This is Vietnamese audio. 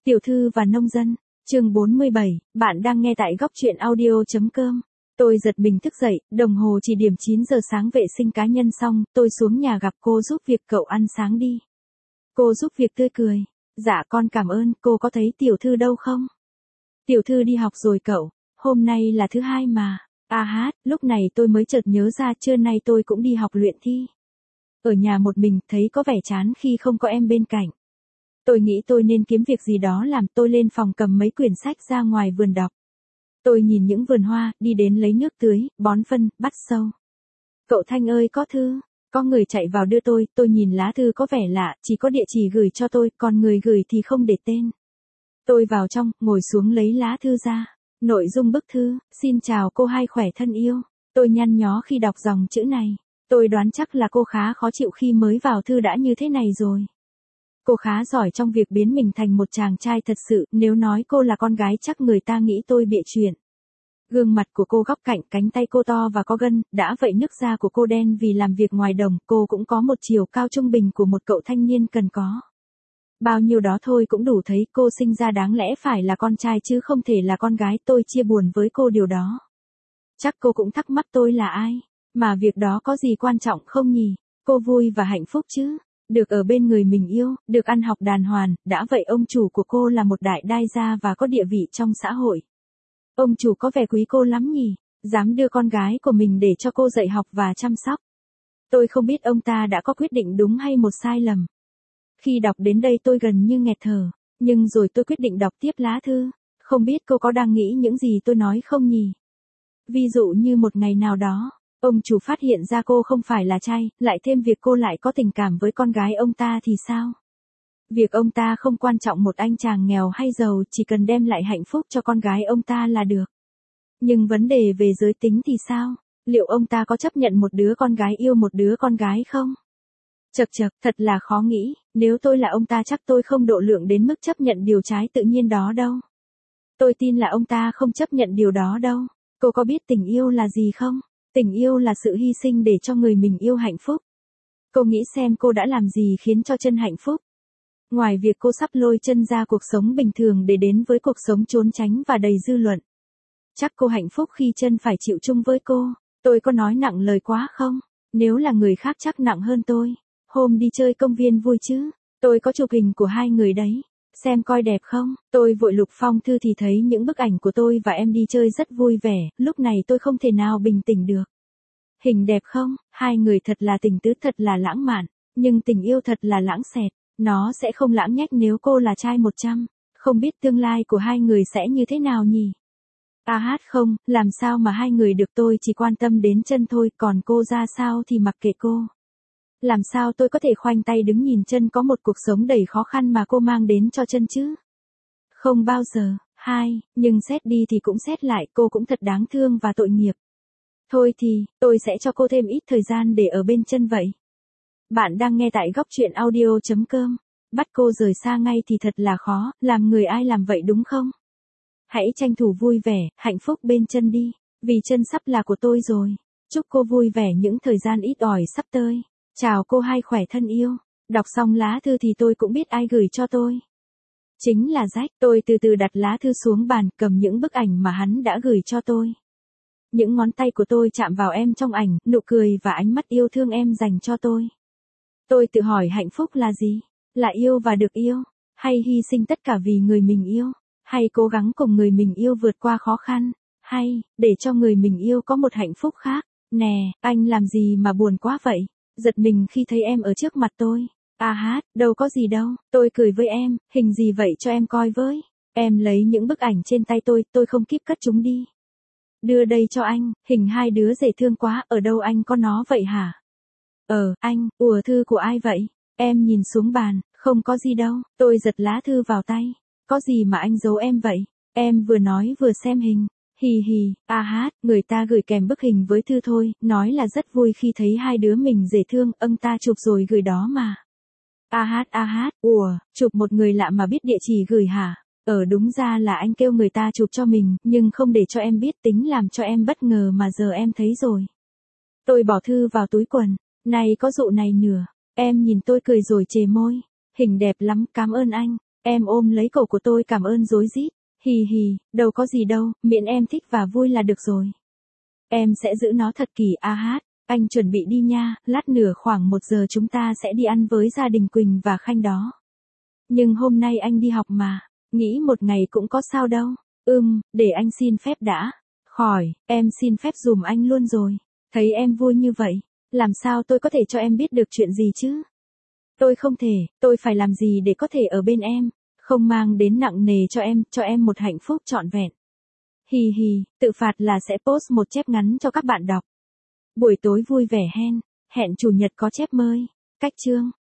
Tiểu thư và nông dân, chương 47, bạn đang nghe tại góc truyện audio.com. Tôi giật mình thức dậy, đồng hồ chỉ điểm 9 giờ sáng vệ sinh cá nhân xong, tôi xuống nhà gặp cô giúp việc cậu ăn sáng đi. Cô giúp việc tươi cười. Dạ con cảm ơn, cô có thấy tiểu thư đâu không? Tiểu thư đi học rồi cậu, hôm nay là thứ hai mà. Lúc này tôi mới chợt nhớ ra trưa nay tôi cũng đi học luyện thi. Ở nhà một mình thấy có vẻ chán khi không có em bên cạnh. Tôi nghĩ tôi nên kiếm việc gì đó làm, tôi lên phòng cầm mấy quyển sách ra ngoài vườn đọc. Tôi nhìn những vườn hoa, đi đến lấy nước tưới, bón phân, bắt sâu. Cậu Thanh ơi có thư, có người chạy vào đưa tôi nhìn lá thư có vẻ lạ, chỉ có địa chỉ gửi cho tôi, còn người gửi thì không để tên. Tôi vào trong, ngồi xuống lấy lá thư ra. Nội dung bức thư, xin chào cô hai khỏe thân yêu. Tôi nhăn nhó khi đọc dòng chữ này. Tôi đoán chắc là cô khá khó chịu khi mới vào thư đã như thế này rồi. Cô khá giỏi trong việc biến mình thành một chàng trai thật sự, nếu nói cô là con gái chắc người ta nghĩ tôi bịa chuyện. Gương mặt của cô góc cạnh, cánh tay cô to và có gân, đã vậy nước da của cô đen vì làm việc ngoài đồng, cô cũng có một chiều cao trung bình của một cậu thanh niên cần có. Bao nhiêu đó thôi cũng đủ thấy cô sinh ra đáng lẽ phải là con trai chứ không thể là con gái, tôi chia buồn với cô điều đó. Chắc cô cũng thắc mắc tôi là ai, mà việc đó có gì quan trọng không nhỉ? Cô vui và hạnh phúc chứ? Được ở bên người mình yêu, được ăn học đàng hoàng, đã vậy ông chủ của cô là một đại đai gia và có địa vị trong xã hội. Ông chủ có vẻ quý cô lắm nhỉ, dám đưa con gái của mình để cho cô dạy học và chăm sóc. Tôi không biết ông ta đã có quyết định đúng hay một sai lầm. Khi đọc đến đây tôi gần như nghẹt thở, nhưng rồi tôi quyết định đọc tiếp lá thư, không biết cô có đang nghĩ những gì tôi nói không nhỉ? Ví dụ như một ngày nào đó, ông chủ phát hiện ra cô không phải là trai, lại thêm việc cô lại có tình cảm với con gái ông ta thì sao? Việc ông ta không quan trọng một anh chàng nghèo hay giàu, chỉ cần đem lại hạnh phúc cho con gái ông ta là được. Nhưng vấn đề về giới tính thì sao? Liệu ông ta có chấp nhận một đứa con gái yêu một đứa con gái không? Chậc, thật là khó nghĩ, nếu tôi là ông ta chắc tôi không độ lượng đến mức chấp nhận điều trái tự nhiên đó đâu. Tôi tin là ông ta không chấp nhận điều đó đâu. Cô có biết tình yêu là gì không? Tình yêu là sự hy sinh để cho người mình yêu hạnh phúc. Cô nghĩ xem cô đã làm gì khiến cho Trân hạnh phúc. Ngoài việc cô sắp lôi Trân ra cuộc sống bình thường để đến với cuộc sống trốn tránh và đầy dư luận. Chắc cô hạnh phúc khi Trân phải chịu chung với cô. Tôi có nói nặng lời quá không? Nếu là người khác chắc nặng hơn tôi. Hôm đi chơi công viên vui chứ? Tôi có chụp hình của hai người đấy. Xem coi đẹp không? Tôi vội lục phong thư thì thấy những bức ảnh của tôi và em đi chơi rất vui vẻ, lúc này tôi không thể nào bình tĩnh được. Hình đẹp không? Hai người thật là tình tứ, thật là lãng mạn, nhưng tình yêu thật là lãng xẹt, nó sẽ không lãng nhách nếu cô là trai 100, không biết tương lai của hai người sẽ như thế nào nhỉ? Không, làm sao mà hai người được, tôi chỉ quan tâm đến Trân thôi, còn cô ra sao thì mặc kệ cô. Làm sao tôi có thể khoanh tay đứng nhìn Trân có một cuộc sống đầy khó khăn mà cô mang đến cho Trân chứ? Không bao giờ. Nhưng xét đi thì cũng xét lại, cô cũng thật đáng thương và tội nghiệp. Thôi thì, tôi sẽ cho cô thêm ít thời gian để ở bên Trân vậy. Bạn đang nghe tại góc truyện audio.com. Bắt cô rời xa ngay thì thật là khó, làm người ai làm vậy đúng không? Hãy tranh thủ vui vẻ, hạnh phúc bên Trân đi, vì Trân sắp là của tôi rồi. Chúc cô vui vẻ những thời gian ít ỏi sắp tới. Chào cô hai khỏe thân yêu. Đọc xong lá thư thì tôi cũng biết ai gửi cho tôi. Chính là Jack. Tôi từ từ đặt lá thư xuống bàn, cầm những bức ảnh mà hắn đã gửi cho tôi. Những ngón tay của tôi chạm vào em trong ảnh, nụ cười và ánh mắt yêu thương em dành cho tôi. Tôi tự hỏi hạnh phúc là gì? Là yêu và được yêu? Hay hy sinh tất cả vì người mình yêu? Hay cố gắng cùng người mình yêu vượt qua khó khăn? Hay, để cho người mình yêu có một hạnh phúc khác? Nè, anh làm gì mà buồn quá vậy? Giật mình khi thấy em ở trước mặt tôi. Đâu có gì đâu, tôi cười với em, hình gì vậy cho em coi với. Em lấy những bức ảnh trên tay tôi không kíp cất chúng đi. Đưa đây cho anh, hình hai đứa dễ thương quá, ở đâu anh có nó vậy hả? Anh, thư của ai vậy? Em nhìn xuống bàn, không có gì đâu, tôi giật lá thư vào tay. Có gì mà anh giấu em vậy? Em vừa nói vừa xem hình. Hì hì, người ta gửi kèm bức hình với thư thôi, nói là rất vui khi thấy hai đứa mình dễ thương, ta chụp rồi gửi đó mà. Chụp một người lạ mà biết địa chỉ gửi hả? Đúng ra là anh kêu người ta chụp cho mình, nhưng không để cho em biết, tính làm cho em bất ngờ mà giờ em thấy rồi. Tôi bỏ thư vào túi quần, này có dụ này nữa. Em nhìn tôi cười rồi chề môi. Hình đẹp lắm, cảm ơn anh. Em ôm lấy cổ của tôi cảm ơn rối rít. Hì hì, đâu có gì đâu, miễn em thích và vui là được rồi. Em sẽ giữ nó thật kỳ a hát. Anh chuẩn bị đi nha, lát nữa khoảng 1 giờ chúng ta sẽ đi ăn với gia đình Quỳnh và Khanh đó. Nhưng hôm nay anh đi học mà, nghĩ một ngày cũng có sao đâu. Để anh xin phép đã. Khỏi, em xin phép giùm anh luôn rồi. Thấy em vui như vậy, làm sao tôi có thể cho em biết được chuyện gì chứ? Tôi không thể, tôi phải làm gì để có thể ở bên em, không mang đến nặng nề cho em một hạnh phúc trọn vẹn. Hì hì, tự phạt là sẽ post một chép ngắn cho các bạn đọc. Buổi tối vui vẻ hen, hẹn chủ nhật có chép mới. Cách chương